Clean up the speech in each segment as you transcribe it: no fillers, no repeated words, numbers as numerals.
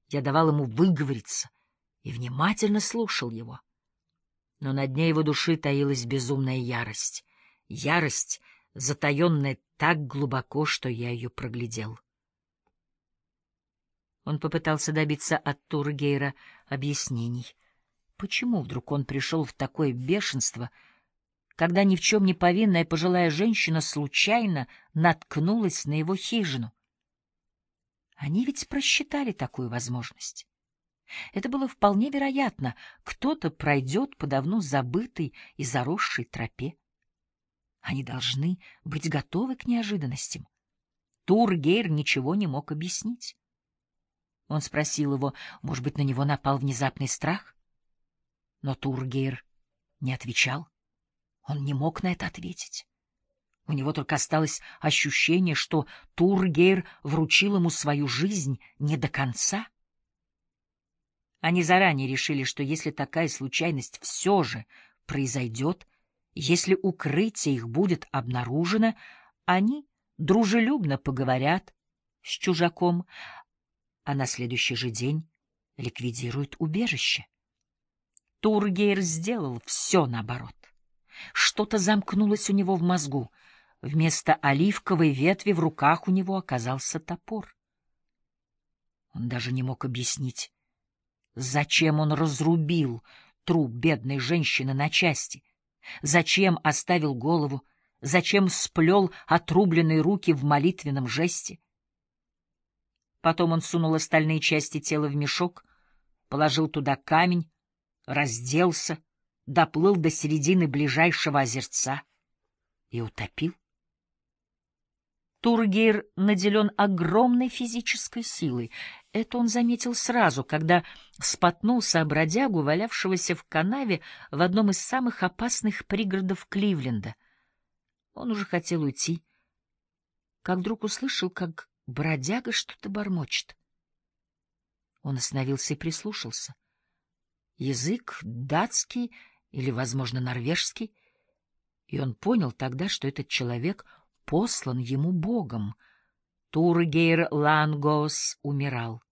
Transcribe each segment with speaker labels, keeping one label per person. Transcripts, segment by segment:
Speaker 1: Я давал ему выговориться и внимательно слушал его. Но на дне его души таилась безумная ярость. Ярость, затаенная так глубоко, что я ее проглядел. Он попытался добиться от Тургейра объяснений. Почему вдруг он пришел в такое бешенство, когда ни в чем не повинная пожилая женщина случайно наткнулась на его хижину? Они ведь просчитали такую возможность. Это было вполне вероятно. Кто-то пройдет по давно забытой и заросшей тропе. Они должны быть готовы к неожиданностям. Тургейр ничего не мог объяснить. Он спросил его, может быть, на него напал внезапный страх? Но Тургейр не отвечал. Он не мог на это ответить. У него только осталось ощущение, что Тургейр вручил ему свою жизнь не до конца. Они заранее решили, что если такая случайность все же произойдет, если укрытие их будет обнаружено, они дружелюбно поговорят с чужаком, а на следующий же день ликвидируют убежище. Тургейр сделал все наоборот. Что-то замкнулось у него в мозгу. Вместо оливковой ветви в руках у него оказался топор. Он даже не мог объяснить, зачем он разрубил труп бедной женщины на части, зачем оставил голову, зачем сплел отрубленные руки в молитвенном жесте. Потом он сунул остальные части тела в мешок, положил туда камень, разделся, доплыл до середины ближайшего озерца и утопил. Тургейр наделен огромной физической силой. Это он заметил сразу, когда споткнулся о бродягу, валявшегося в канаве в одном из самых опасных пригородов Кливленда. Он уже хотел уйти, как вдруг услышал, как бродяга что-то бормочет. Он остановился и прислушался. Язык датский или, возможно, норвежский, и он понял тогда, что этот человек послан ему Богом. Тургейр Лангоос умирал.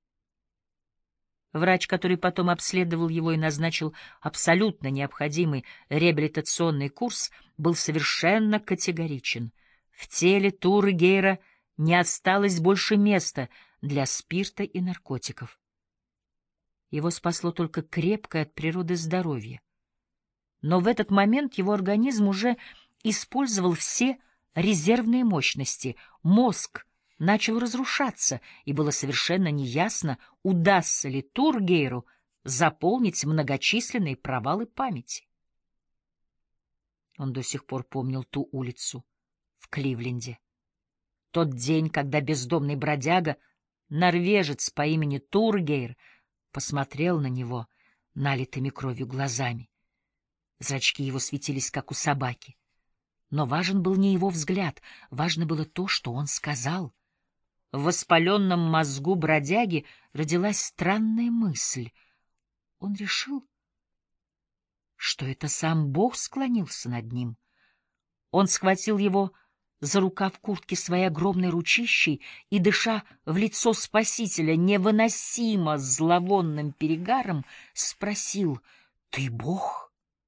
Speaker 1: Врач, который потом обследовал его и назначил абсолютно необходимый реабилитационный курс, был совершенно категоричен. В теле Тургейра не осталось больше места для спирта и наркотиков. Его спасло только крепкое от природы здоровье. Но в этот момент его организм уже использовал все резервные мощности, мозг начал разрушаться, и было совершенно неясно, удастся ли Тургейру заполнить многочисленные провалы памяти. Он до сих пор помнил ту улицу в Кливленде, тот день, когда бездомный бродяга, норвежец по имени Тургейр, посмотрел на него налитыми кровью глазами. Зрачки его светились, как у собаки. Но важен был не его взгляд, важно было то, что он сказал. В воспаленном мозгу бродяги родилась странная мысль. Он решил, что это сам Бог склонился над ним. Он схватил его за рукав куртки своей огромной ручищей и, дыша в лицо Спасителя невыносимо зловонным перегаром, спросил: «Ты Бог?»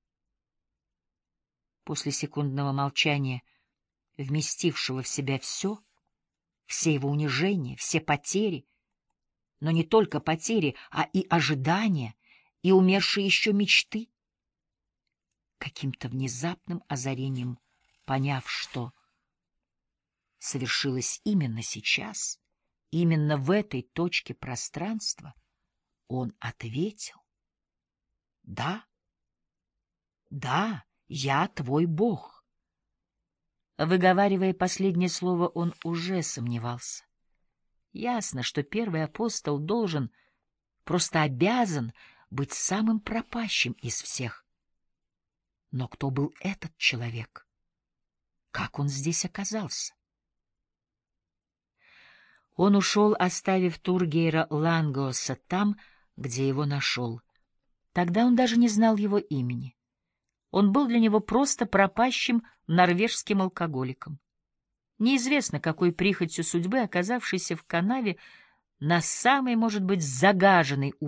Speaker 1: После секундного молчания, вместившего в себя все его унижения, все потери, но не только потери, а и ожидания, и умершие еще мечты, каким-то внезапным озарением поняв, что совершилось именно сейчас, именно в этой точке пространства, он ответил: «Да, да, я твой Бог». Выговаривая последнее слово, он уже сомневался. Ясно, что первый апостол должен, просто обязан быть самым пропащим из всех. Но кто был этот человек? Как он здесь оказался? Он ушел, оставив Тургейра Лангооса там, где его нашел. Тогда он даже не знал его имени. Он был для него просто пропащим норвежским алкоголиком. Неизвестно, какой прихотью судьбы, оказавшийся в канаве на самый, может быть, загаженный